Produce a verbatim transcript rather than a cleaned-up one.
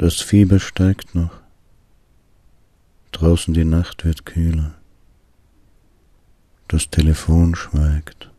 Das Fieber steigt noch. Draußen die Nacht wird kühler. Das Telefon schweigt.